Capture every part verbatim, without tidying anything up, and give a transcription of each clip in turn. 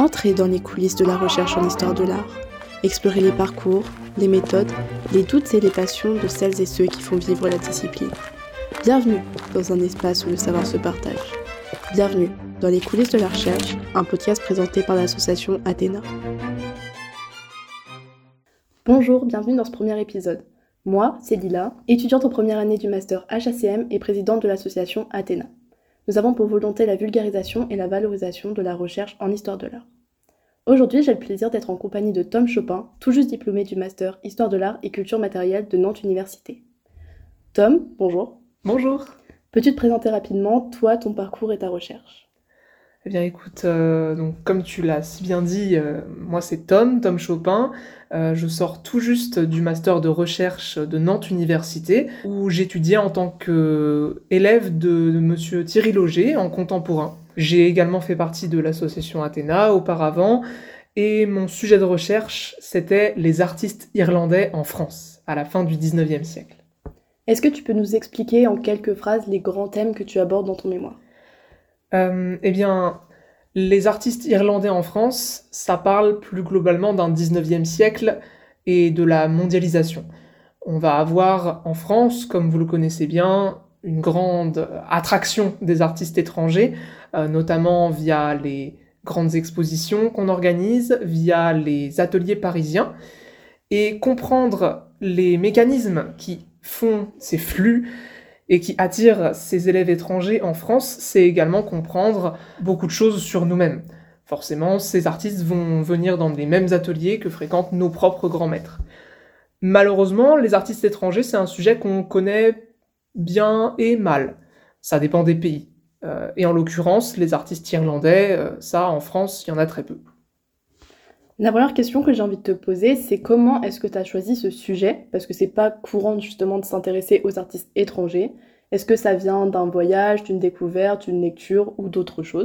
Entrez dans les coulisses de la recherche en histoire de l'art. Explorez les parcours, les méthodes, les doutes et les passions de celles et ceux qui font vivre la discipline. Bienvenue dans un espace où le savoir se partage. Bienvenue dans les coulisses de la recherche, un podcast présenté par l'association Athéna. Bonjour, bienvenue dans ce premier épisode. Moi, c'est Lila, étudiante en première année du master H A C M et présidente de l'association Athéna. Nous avons pour volonté la vulgarisation et la valorisation de la recherche en histoire de l'art. Aujourd'hui, j'ai le plaisir d'être en compagnie de Tom Chopin, tout juste diplômé du master Histoire de l'art et culture matérielle de Nantes Université. Tom, bonjour. Bonjour. Peux-tu te présenter rapidement, toi, ton parcours et ta recherche ? Eh bien écoute, euh, donc, comme tu l'as si bien dit, euh, moi c'est Tom, Tom Chopin. Euh, je sors tout juste du master de recherche de Nantes Université, où j'étudiais en tant qu'élève de, de monsieur Thierry Lauger en contemporain. J'ai également fait partie de l'association Athéna auparavant, et mon sujet de recherche, c'était les artistes irlandais en France, à la fin du dix-neuvième siècle. Est-ce que tu peux nous expliquer en quelques phrases les grands thèmes que tu abordes dans ton mémoire ? Euh, eh bien, les artistes irlandais en France, ça parle plus globalement d'un dix-neuvième siècle et de la mondialisation. On va avoir en France, comme vous le connaissez bien, une grande attraction des artistes étrangers, euh, notamment via les grandes expositions qu'on organise, via les ateliers parisiens, et comprendre les mécanismes qui font ces flux et qui attire ces élèves étrangers en France, c'est également comprendre beaucoup de choses sur nous-mêmes. Forcément, ces artistes vont venir dans les mêmes ateliers que fréquentent nos propres grands maîtres. Malheureusement, les artistes étrangers, c'est un sujet qu'on connaît bien et mal. Ça dépend des pays. Euh, et en l'occurrence, les artistes irlandais, euh, ça, en France, il y en a très peu. La première question que j'ai envie de te poser, c'est comment est-ce que tu as choisi ce sujet ? Parce que c'est pas courant justement de s'intéresser aux artistes étrangers. Est-ce que ça vient d'un voyage, d'une découverte, d'une lecture ou d'autre chose ?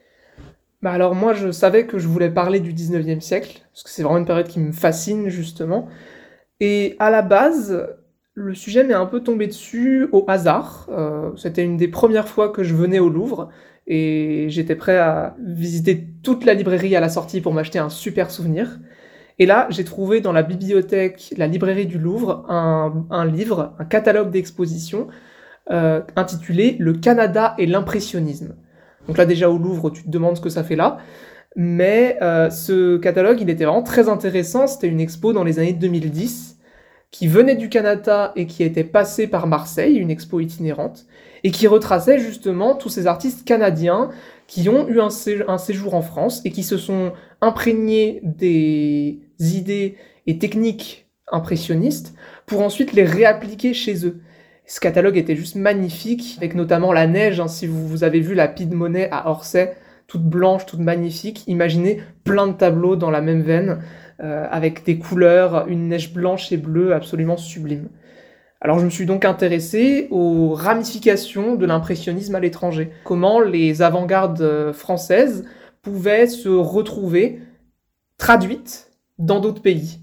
Bah alors moi, je savais que je voulais parler du dix-neuvième siècle, parce que c'est vraiment une période qui me fascine justement. Et à la base, le sujet m'est un peu tombé dessus au hasard. Euh, c'était une des premières fois que je venais au Louvre, et j'étais prêt à visiter toute la librairie à la sortie pour m'acheter un super souvenir. Et là, j'ai trouvé dans la bibliothèque, la librairie du Louvre, un, un livre, un catalogue d'exposition euh, intitulé « Le Canada et l'impressionnisme ». Donc là, déjà au Louvre, tu te demandes ce que ça fait là. Mais euh, ce catalogue, il était vraiment très intéressant. C'était une expo dans les années deux mille dix qui venait du Canada et qui était passée par Marseille, une expo itinérante, et qui retraçait justement tous ces artistes canadiens qui ont eu un, sé- un séjour en France et qui se sont imprégnés des idées et techniques impressionnistes pour ensuite les réappliquer chez eux. Ce catalogue était juste magnifique, avec notamment la neige, hein, si vous, vous avez vu la Pie de Monet à Orsay, toute blanche, toute magnifique. Imaginez plein de tableaux dans la même veine, euh, avec des couleurs, une neige blanche et bleue absolument sublime. Alors je me suis donc intéressé aux ramifications de l'impressionnisme à l'étranger. Comment les avant-gardes françaises pouvaient se retrouver traduites dans d'autres pays.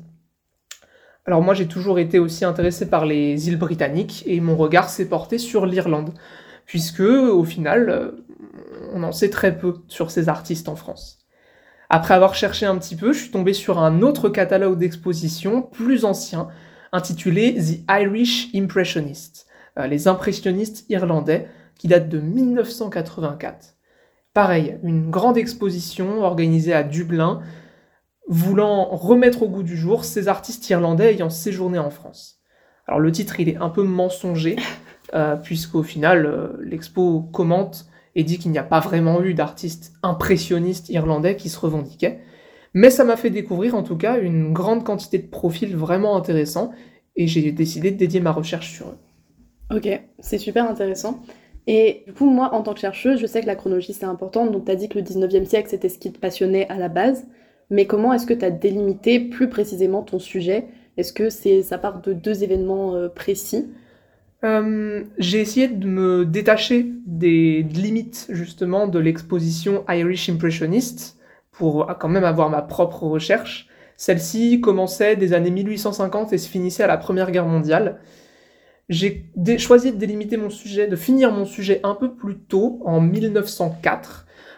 Alors moi j'ai toujours été aussi intéressé par les îles britanniques et mon regard s'est porté sur l'Irlande, puisque au final on en sait très peu sur ces artistes en France. Après avoir cherché un petit peu, je suis tombé sur un autre catalogue d'exposition plus ancien, intitulé The Irish Impressionists, euh, les impressionnistes irlandais, qui date de mille neuf cent quatre-vingt-quatre. Pareil, une grande exposition organisée à Dublin, voulant remettre au goût du jour ces artistes irlandais ayant séjourné en France. Alors le titre, il est un peu mensonger, euh, puisqu'au final, euh, l'expo commente et dit qu'il n'y a pas vraiment eu d'artistes impressionnistes irlandais qui se revendiquaient. Mais ça m'a fait découvrir en tout cas une grande quantité de profils vraiment intéressants et j'ai décidé de dédier ma recherche sur eux. Ok, c'est super intéressant. Et du coup, moi, en tant que chercheuse, je sais que la chronologie, c'est important. Donc, tu as dit que le dix-neuvième siècle, c'était ce qui te passionnait à la base. Mais comment est-ce que tu as délimité plus précisément ton sujet ? Est-ce que c'est, ça part de deux événements euh, précis ? Euh, j'ai essayé de me détacher des limites justement de l'exposition Irish Impressionists pour quand même avoir ma propre recherche. Celle-ci commençait des années mille huit cent cinquante et se finissait à la Première Guerre mondiale. J'ai dé- choisi de délimiter mon sujet, de finir mon sujet un peu plus tôt, en mille neuf cent quatre,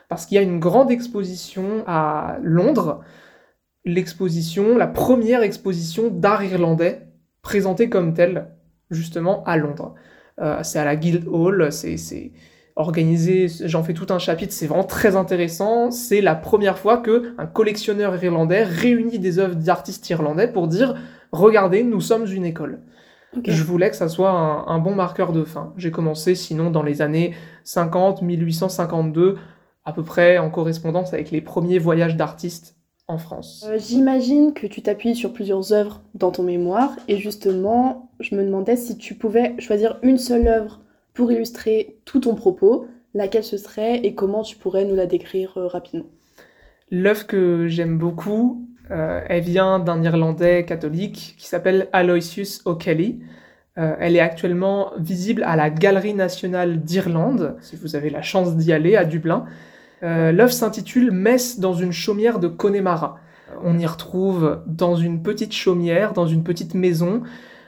parce qu'il y a une grande exposition à Londres, l'exposition, la première exposition d'art irlandais présentée comme telle, justement, à Londres. Euh, c'est à la Guildhall, c'est, c'est organisé, j'en fais tout un chapitre, c'est vraiment très intéressant. C'est la première fois qu'un collectionneur irlandais réunit des œuvres d'artistes irlandais pour dire « Regardez, nous sommes une école ». Okay. Je voulais que ça soit un, un bon marqueur de fin. J'ai commencé sinon dans les années cinquante, mille huit cent cinquante-deux, à peu près en correspondance avec les premiers voyages d'artistes en France. Euh, j'imagine que tu t'appuies sur plusieurs œuvres dans ton mémoire, et justement, je me demandais si tu pouvais choisir une seule œuvre pour illustrer tout ton propos, laquelle ce serait et comment tu pourrais nous la décrire euh, rapidement. L'œuvre que j'aime beaucoup, euh, elle vient d'un Irlandais catholique qui s'appelle Aloysius O'Kelly. Euh, elle est actuellement visible à la Galerie nationale d'Irlande, si vous avez la chance d'y aller, à Dublin. Euh, l'œuvre s'intitule « Messe dans une chaumière de Connemara ». On y retrouve dans une petite chaumière, dans une petite maison,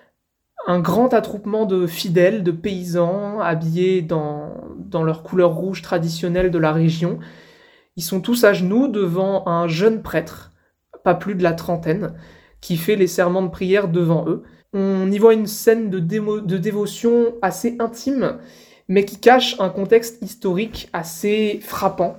un grand attroupement de fidèles, de paysans, habillés dans, dans leur couleur rouge traditionnelle de la région. Ils sont tous à genoux devant un jeune prêtre, pas plus de la trentaine, qui fait les serments de prière devant eux. On y voit une scène de, démo, de dévotion assez intime, mais qui cache un contexte historique assez frappant.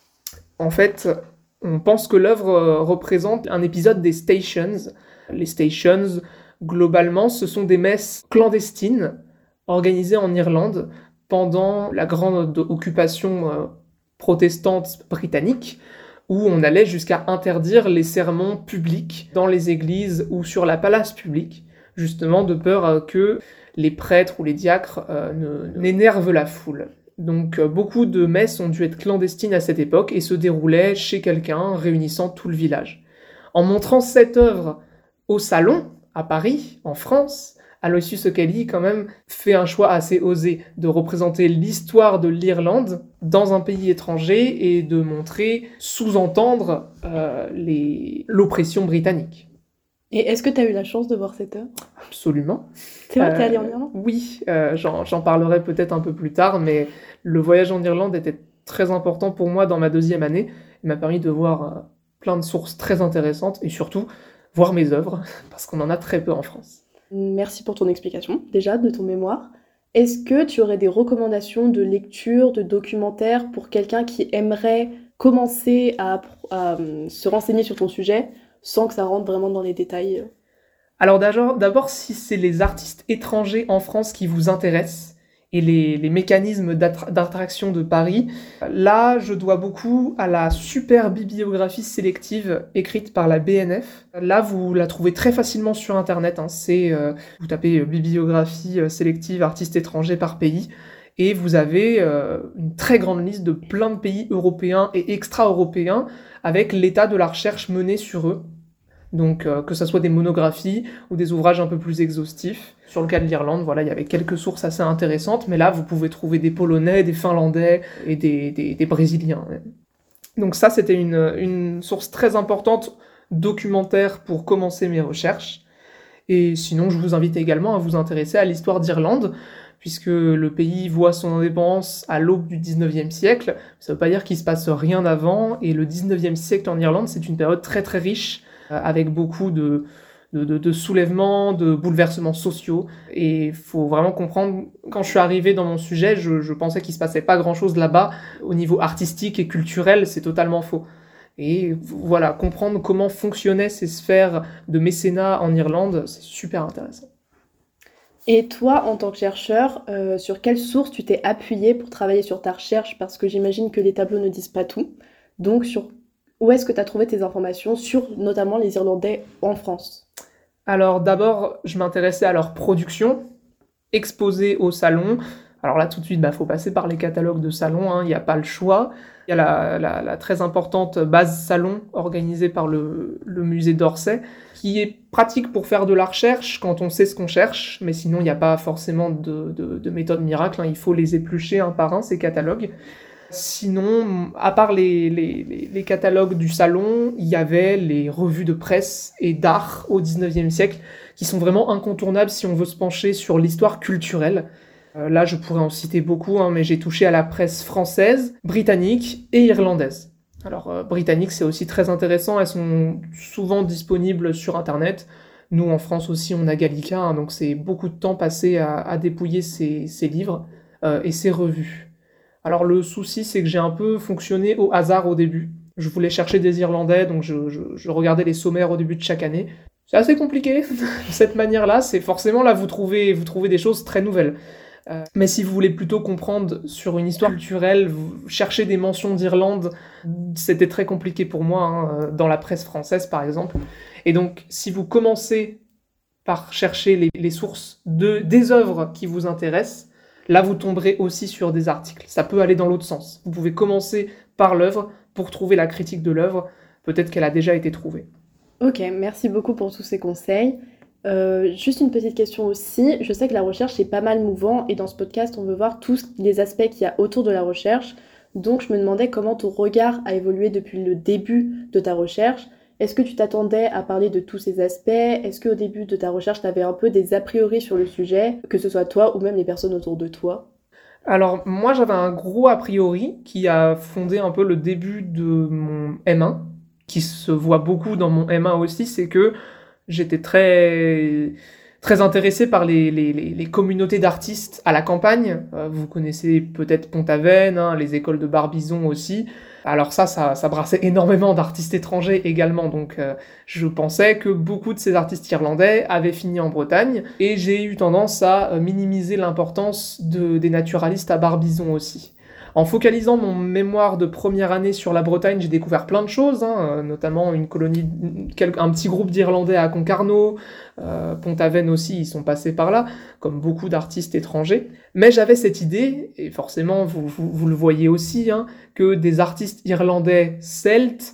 En fait, on pense que l'œuvre représente un épisode des Stations. Les Stations, globalement, ce sont des messes clandestines organisées en Irlande pendant la grande occupation protestante britannique, où on allait jusqu'à interdire les sermons publics dans les églises ou sur la place publique, justement de peur que les prêtres ou les diacres euh, ne, n'énervent la foule. Donc euh, beaucoup de messes ont dû être clandestines à cette époque et se déroulaient chez quelqu'un, réunissant tout le village. En montrant cette œuvre au Salon, à Paris, en France, Aloysius O'Kelly, quand même, fait un choix assez osé de représenter l'histoire de l'Irlande dans un pays étranger et de montrer, sous-entendre euh, les... l'oppression britannique. Et est-ce que tu as eu la chance de voir cette œuvre ? Absolument. C'est vrai que tu es allé en Irlande ? Oui, euh, j'en, j'en parlerai peut-être un peu plus tard, mais le voyage en Irlande était très important pour moi dans ma deuxième année. Il m'a permis de voir euh, plein de sources très intéressantes et surtout voir mes œuvres, parce qu'on en a très peu en France. Merci pour ton explication, déjà, de ton mémoire. Est-ce que tu aurais des recommandations de lecture, de documentaires pour quelqu'un qui aimerait commencer à, à, à se renseigner sur ton sujet sans que ça rentre vraiment dans les détails ? Alors d'abord, d'abord, si c'est les artistes étrangers en France qui vous intéressent et les, les mécanismes d'attra- d'attraction de Paris, là, je dois beaucoup à la super bibliographie sélective écrite par la B N F. Là, vous la trouvez très facilement sur Internet. Hein. C'est, euh, vous tapez euh, bibliographie euh, sélective artistes étrangers par pays, et vous avez euh, une très grande liste de plein de pays européens et extra-européens avec l'état de la recherche menée sur eux. Donc euh, que ce soit des monographies ou des ouvrages un peu plus exhaustifs. Sur le cas de l'Irlande, voilà, il y avait quelques sources assez intéressantes, mais là, vous pouvez trouver des Polonais, des Finlandais et des, des, des Brésiliens. Donc ça, c'était une, une source très importante documentaire pour commencer mes recherches. Et sinon, je vous invite également à vous intéresser à l'histoire d'Irlande, puisque le pays voit son indépendance à l'aube du dix-neuvième siècle. Ça ne veut pas dire qu'il ne se passe rien avant, et le dix-neuvième siècle en Irlande, c'est une période très très riche, avec beaucoup de, de, de, de soulèvements, de bouleversements sociaux. Et il faut vraiment comprendre, quand je suis arrivé dans mon sujet, je, je pensais qu'il ne se passait pas grand-chose là-bas. Au niveau artistique et culturel, c'est totalement faux. Et voilà, comprendre comment fonctionnaient ces sphères de mécénat en Irlande, c'est super intéressant. Et toi, en tant que chercheur, euh, sur quelle source tu t'es appuyé pour travailler sur ta recherche ? Parce que j'imagine que les tableaux ne disent pas tout. Donc, sur où est-ce que tu as trouvé tes informations sur notamment les Irlandais en France ? Alors d'abord, je m'intéressais à leur production, exposée au salon. Alors là, tout de suite, il bah, faut passer par les catalogues de salon, il hein, n'y a pas le choix. Il y a la, la, la très importante base salon organisée par le, le musée d'Orsay, qui est pratique pour faire de la recherche quand on sait ce qu'on cherche, mais sinon, il n'y a pas forcément de, de, de méthode miracle, hein, il faut les éplucher un par un, ces catalogues. Sinon, à part les, les, les catalogues du salon, il y avait les revues de presse et d'art au dix-neuvième siècle, qui sont vraiment incontournables si on veut se pencher sur l'histoire culturelle. Euh, là, je pourrais en citer beaucoup, hein, mais j'ai touché à la presse française, britannique et irlandaise. Alors, euh, britannique, c'est aussi très intéressant, elles sont souvent disponibles sur Internet. Nous, en France aussi, on a Gallica, hein, donc c'est beaucoup de temps passé à, à dépouiller ces, ces livres euh, et ces revues. Alors, le souci, c'est que j'ai un peu fonctionné au hasard au début. Je voulais chercher des Irlandais, donc je, je, je regardais les sommaires au début de chaque année. C'est assez compliqué, de cette manière-là, c'est forcément là, vous trouvez, vous trouvez des choses très nouvelles. Euh, mais si vous voulez plutôt comprendre sur une histoire culturelle, vous cherchez des mentions d'Irlande, c'était très compliqué pour moi, hein, dans la presse française par exemple. Et donc, si vous commencez par chercher les, les sources de, des œuvres qui vous intéressent, là vous tomberez aussi sur des articles. Ça peut aller dans l'autre sens. Vous pouvez commencer par l'œuvre pour trouver la critique de l'œuvre. Peut-être qu'elle a déjà été trouvée. Ok, merci beaucoup pour tous ces conseils. Euh, juste une petite question aussi, je sais que la recherche est pas mal mouvant et dans ce podcast on veut voir tous les aspects qu'il y a autour de la recherche, donc je me demandais comment ton regard a évolué depuis le début de ta recherche. Est-ce que tu t'attendais à parler de tous ces aspects? Est-ce qu'au début de ta recherche tu avais un peu des a priori sur le sujet, que ce soit toi ou même les personnes autour de toi? Alors moi j'avais un gros a priori qui a fondé un peu le début de mon M un, qui se voit beaucoup dans mon M un aussi, c'est que j'étais très, très intéressé par les, les, les, les communautés d'artistes à la campagne. Euh, vous connaissez peut-être Pont-Aven, hein, les écoles de Barbizon aussi. Alors ça, ça, ça brassait énormément d'artistes étrangers également, donc euh, je pensais que beaucoup de ces artistes irlandais avaient fini en Bretagne, et j'ai eu tendance à minimiser l'importance de, des naturalistes à Barbizon aussi. En focalisant mon mémoire de première année sur la Bretagne, j'ai découvert plein de choses, hein, notamment une colonie, un petit groupe d'Irlandais à Concarneau, euh, Pont-Aven aussi, ils sont passés par là, comme beaucoup d'artistes étrangers. Mais j'avais cette idée, et forcément vous, vous, vous le voyez aussi, hein, que des artistes irlandais celtes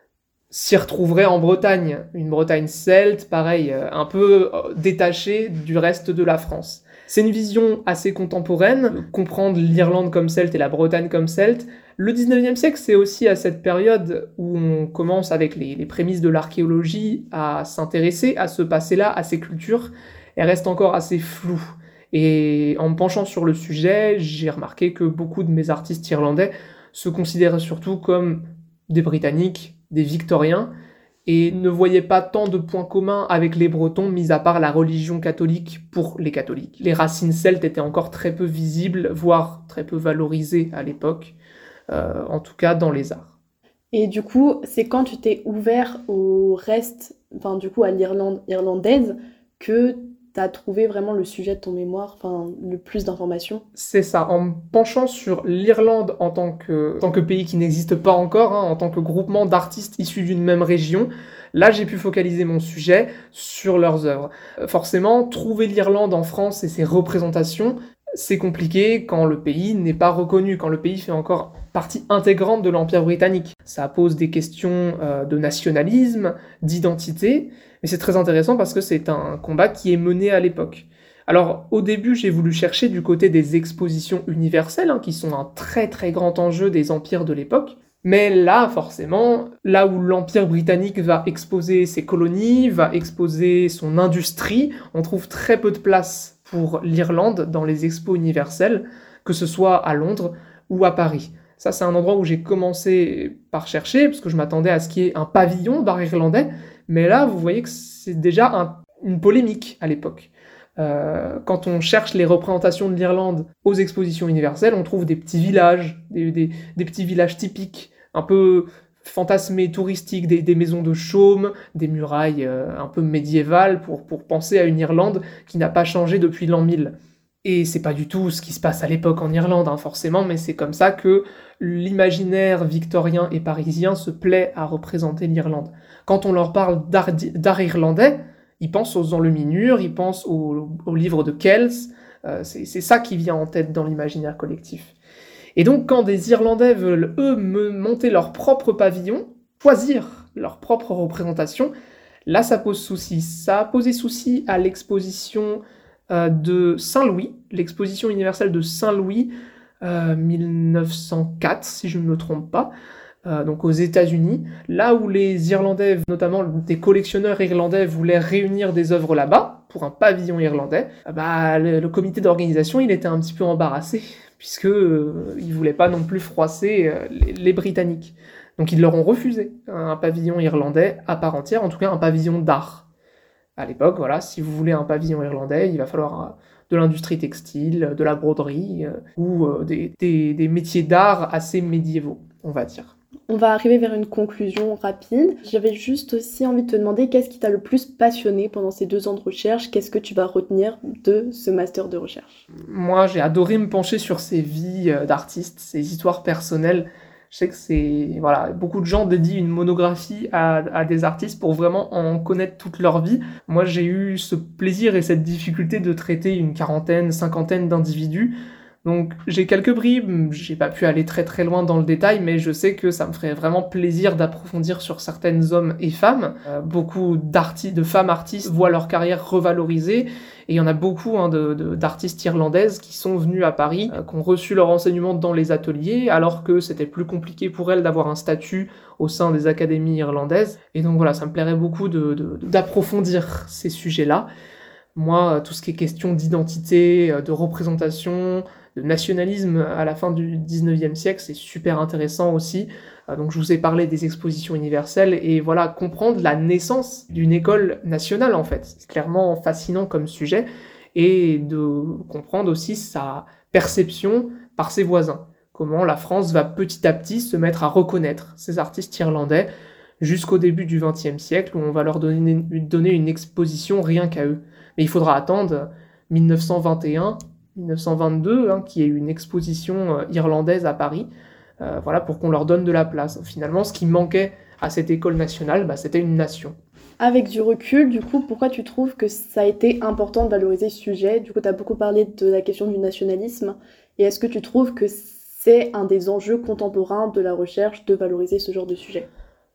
s'y retrouveraient en Bretagne. Une Bretagne celte, pareil, un peu détachée du reste de la France. C'est une vision assez contemporaine, comprendre l'Irlande comme celte et la Bretagne comme celte. Le dix-neuvième siècle, c'est aussi à cette période où on commence avec les, les prémices de l'archéologie à s'intéresser à ce passé-là, à ces cultures. Elles restent encore assez floues. Et en me penchant sur le sujet, j'ai remarqué que beaucoup de mes artistes irlandais se considéraient surtout comme des Britanniques, des Victoriens, et ne voyaient pas tant de points communs avec les Bretons, mis à part la religion catholique pour les catholiques. Les racines celtes étaient encore très peu visibles, voire très peu valorisées à l'époque, euh, en tout cas dans les arts. Et du coup, c'est quand tu t'es ouvert au reste, enfin du coup à l'Irlande irlandaise, que t'as trouvé vraiment le sujet de ton mémoire, enfin le plus d'informations? C'est ça, en me penchant sur l'Irlande en tant que, en tant que pays qui n'existe pas encore, hein, en tant que groupement d'artistes issus d'une même région, là j'ai pu focaliser mon sujet sur leurs œuvres. Euh, forcément, trouver l'Irlande en France et ses représentations, c'est compliqué quand le pays n'est pas reconnu, quand le pays fait encore partie intégrante de l'Empire britannique. Ça pose des questions euh, de nationalisme, d'identité, mais c'est très intéressant parce que c'est un combat qui est mené à l'époque. Alors, au début, j'ai voulu chercher du côté des expositions universelles, hein, qui sont un très très grand enjeu des empires de l'époque. Mais là, forcément, là où l'Empire britannique va exposer ses colonies, va exposer son industrie, on trouve très peu de place pour l'Irlande dans les expos universelles, que ce soit à Londres ou à Paris. Ça, c'est un endroit où j'ai commencé par chercher, parce que je m'attendais à ce qu'il y ait un pavillon d'art irlandais, mais là, vous voyez que c'est déjà un, une polémique à l'époque. Euh, quand on cherche les représentations de l'Irlande aux expositions universelles, on trouve des petits villages, des, des, des petits villages typiques, un peu fantasmés, touristiques, des, des maisons de chaume, des murailles euh, un peu médiévales pour, pour penser à une Irlande qui n'a pas changé depuis l'an mille. Et c'est pas du tout ce qui se passe à l'époque en Irlande, hein, forcément, mais c'est comme ça que l'imaginaire victorien et parisien se plaît à représenter l'Irlande. Quand on leur parle d'art, d'art irlandais, ils pensent aux enluminures, ils pensent aux, aux livres de Kells, euh, c'est, c'est ça qui vient en tête dans l'imaginaire collectif. Et donc quand des Irlandais veulent, eux, me monter leur propre pavillon, choisir leur propre représentation, là ça pose souci. Ça a posé souci à l'exposition euh, de Saint-Louis, l'exposition universelle de Saint-Louis, euh, mille neuf cent quatre, si je ne me trompe pas, euh, donc aux États-Unis, là où les Irlandais, notamment des collectionneurs irlandais, voulaient réunir des œuvres là-bas, pour un pavillon irlandais, bah, le, le comité d'organisation, il était un petit peu embarrassé, puisque euh, il voulait pas non plus froisser euh, les, les Britanniques. Donc ils leur ont refusé un pavillon irlandais à part entière, en tout cas un pavillon d'art. À l'époque, voilà, si vous voulez un pavillon irlandais, il va falloir euh, de l'industrie textile, de la broderie, euh, ou euh, des, des, des métiers d'art assez médiévaux, on va dire. On va arriver vers une conclusion rapide. J'avais juste aussi envie de te demander qu'est-ce qui t'a le plus passionné pendant ces deux ans de recherche? Qu'est-ce que tu vas retenir de ce master de recherche? Moi, j'ai adoré me pencher sur ces vies euh, d'artistes, ces histoires personnelles. Je sais que c'est... Voilà, beaucoup de gens dédient une monographie à, à des artistes pour vraiment en connaître toute leur vie. Moi, j'ai eu ce plaisir et cette difficulté de traiter une quarantaine, cinquantaine d'individus. Donc j'ai quelques bribes, j'ai pas pu aller très très loin dans le détail, mais je sais que ça me ferait vraiment plaisir d'approfondir sur certaines hommes et femmes. Euh, beaucoup d'artistes, de femmes artistes voient leur carrière revalorisée, et il y en a beaucoup hein, de, de, d'artistes irlandaises qui sont venues à Paris, euh, qui ont reçu leur enseignement dans les ateliers, alors que c'était plus compliqué pour elles d'avoir un statut au sein des académies irlandaises. Et donc voilà, ça me plairait beaucoup de, de, de, d'approfondir ces sujets-là. Moi, tout ce qui est question d'identité, de représentation, de nationalisme à la fin du dix-neuvième siècle, c'est super intéressant aussi. Donc je vous ai parlé des expositions universelles, et voilà, comprendre la naissance d'une école nationale en fait. C'est clairement fascinant comme sujet, et de comprendre aussi sa perception par ses voisins. Comment la France va petit à petit se mettre à reconnaître ces artistes irlandais, jusqu'au début du vingtième siècle, où on va leur donner, donner une exposition rien qu'à eux. Mais il faudra attendre dix-neuf cent vingt et un, dix-neuf cent vingt-deux, hein, qu'il y ait une exposition euh, irlandaise à Paris, euh, voilà, pour qu'on leur donne de la place. Finalement, ce qui manquait à cette école nationale, bah, c'était une nation. Avec du recul, du coup, pourquoi tu trouves que ça a été important de valoriser ce sujet? Du coup, tu as beaucoup parlé de la question du nationalisme, et est-ce que tu trouves que c'est un des enjeux contemporains de la recherche de valoriser ce genre de sujet?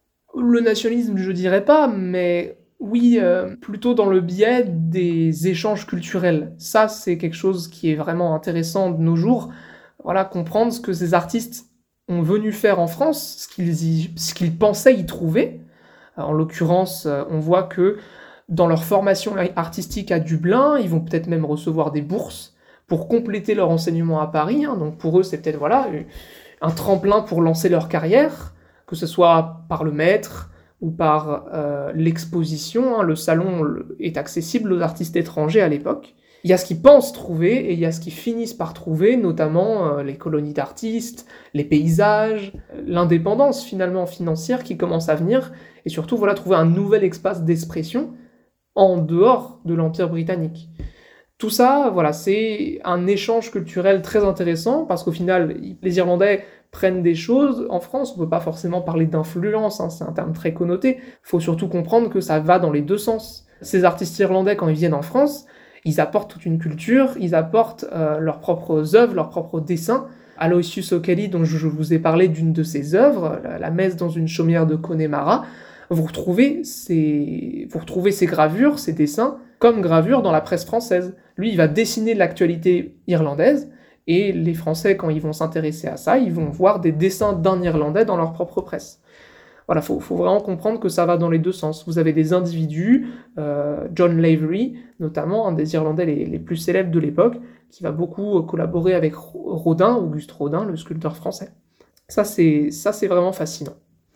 Le nationalisme, je dirais pas, mais oui, euh, plutôt dans le biais des échanges culturels. Ça, c'est quelque chose qui est vraiment intéressant de nos jours. Voilà, comprendre ce que ces artistes ont venu faire en France, ce qu'ils, y, ce qu'ils pensaient y trouver. En l'occurrence, on voit que dans leur formation artistique à Dublin, ils vont peut-être même recevoir des bourses pour compléter leur enseignement à Paris. Hein. Donc pour eux, c'est peut-être voilà, un tremplin pour lancer leur carrière, que ce soit par le maître ou par euh, l'exposition. Hein. Le salon est accessible aux artistes étrangers à l'époque. Il y a ce qu'ils pensent trouver et il y a ce qu'ils finissent par trouver, notamment euh, les colonies d'artistes, les paysages, l'indépendance finalement financière qui commence à venir, et surtout voilà, trouver un nouvel espace d'expression en dehors de l'Empire britannique. Tout ça, voilà, c'est un échange culturel très intéressant, parce qu'au final, les Irlandais prennent des choses. En France, on ne peut pas forcément parler d'influence, hein, c'est un terme très connoté. Il faut surtout comprendre que ça va dans les deux sens. Ces artistes irlandais, quand ils viennent en France, ils apportent toute une culture, ils apportent euh, leurs propres œuvres, leurs propres dessins. Aloysius O'Kelly, dont je vous ai parlé d'une de ses œuvres, la, la messe dans une chaumière de Connemara, vous retrouvez ces, vous retrouvez ces gravures, ces dessins, comme gravures dans la presse française. Lui, il va dessiner l'actualité irlandaise, et les Français, quand ils vont s'intéresser à ça, ils vont voir des dessins d'un Irlandais dans leur propre presse. Voilà, faut, faut vraiment comprendre que ça va dans les deux sens. Vous avez des individus, euh, John Lavery, notamment, un des Irlandais les, les plus célèbres de l'époque, qui va beaucoup collaborer avec Rodin, Auguste Rodin, le sculpteur français. Ça, c'est, ça, c'est vraiment fascinant.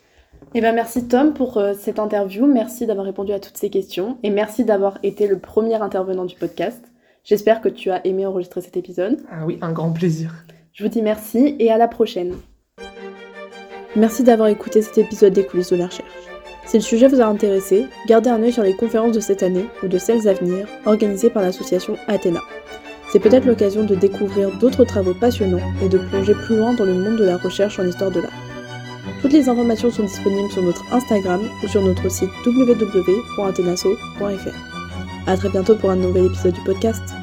Eh ben merci Tom pour euh, cette interview, merci d'avoir répondu à toutes ces questions, et merci d'avoir été le premier intervenant du podcast. J'espère que tu as aimé enregistrer cet épisode. Ah oui, un grand plaisir. Je vous dis merci et à la prochaine. Merci d'avoir écouté cet épisode des coulisses de la recherche. Si le sujet vous a intéressé, gardez un œil sur les conférences de cette année ou de celles à venir organisées par l'association Athéna. C'est peut-être l'occasion de découvrir d'autres travaux passionnants et de plonger plus loin dans le monde de la recherche en histoire de l'art. Toutes les informations sont disponibles sur notre Instagram ou sur notre site w w w point athenaso point f r. A très bientôt pour un nouvel épisode du podcast.